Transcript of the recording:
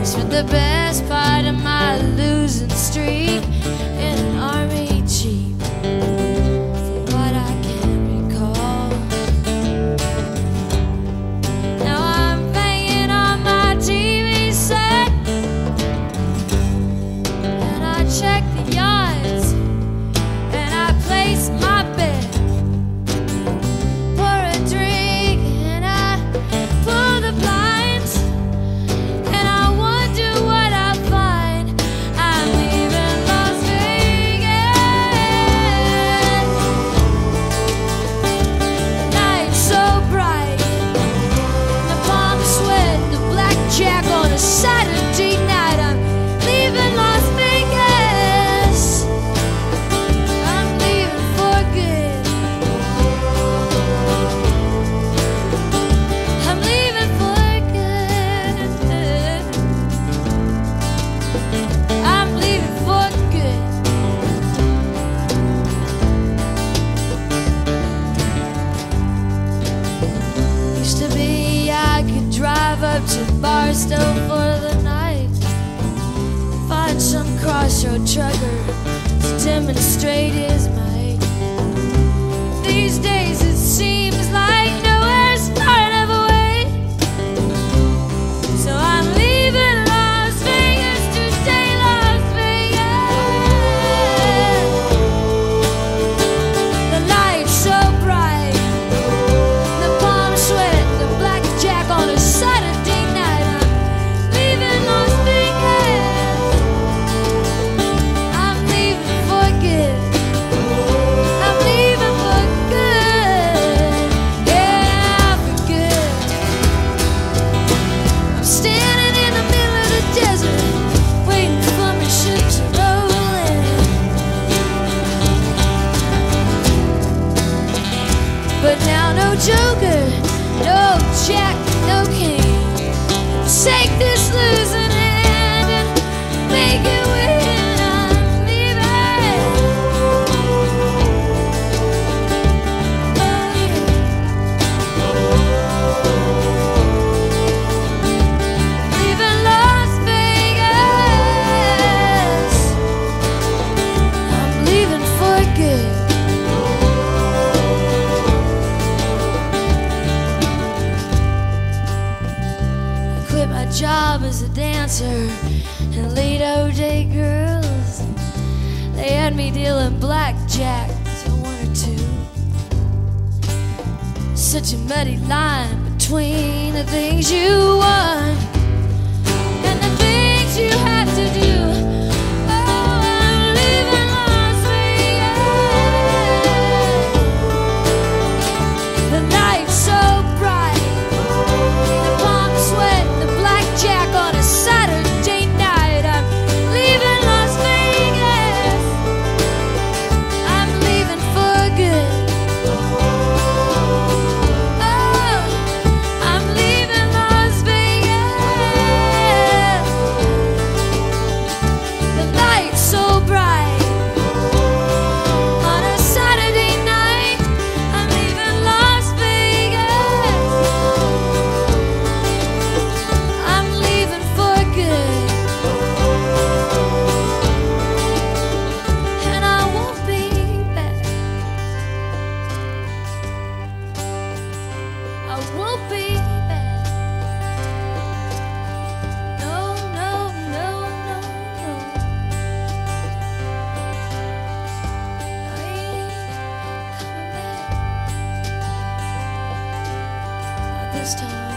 Spent the best part of my losing streak in an army jeep, from what I can recall. Now I'm banging on my TV set, and I check the odds, and I place my bet. Pour a drink, and I pull the blinds, and I wonder what I find. I'm leaving Las Vegas. The night's so bright, the palm sweat, the blackjack on a Saturday night. I'm leaving Las Vegas. I'm leaving for good. I'm leaving for good. I'm leaving for good. Used to be I could drive up to Barstow for the night, find some crossroad trucker to demonstrate his might. These days it seems like nowhere's far enough away, so I'm leaving Las Vegas to stay Las Vegas. The light's so bright, the palm sweat, the blackjack on a Saturday night. I'm leaving Las Vegas. I'm leaving for good. I'm leaving for good. Yeah, for good. I'm standing in the middle of the desert, waiting for my ship to roll in. But now no joker, no jack, no king. Take this losing hand and make it win. I'm leaving. Leaving Las Vegas. I'm leaving for good. I quit my job as a dancer and Lido Day girls. They had me dealing blackjack to one or two. Such a muddy line between the things you want and the things you have to do. Oh, I'm leaving Las Vegas. The night's so bright, the palm sweat, the blackjack on a Saturday night. I'm leaving Las Vegas. I'm leaving for good. Oh, I'm leaving Las Vegas. The light's so bright on a Saturday night. I'm leaving Las Vegas. I'm leaving for good. And I won't be back. I won't be back. No, no, no, no, no. I ain't coming back. Not this time.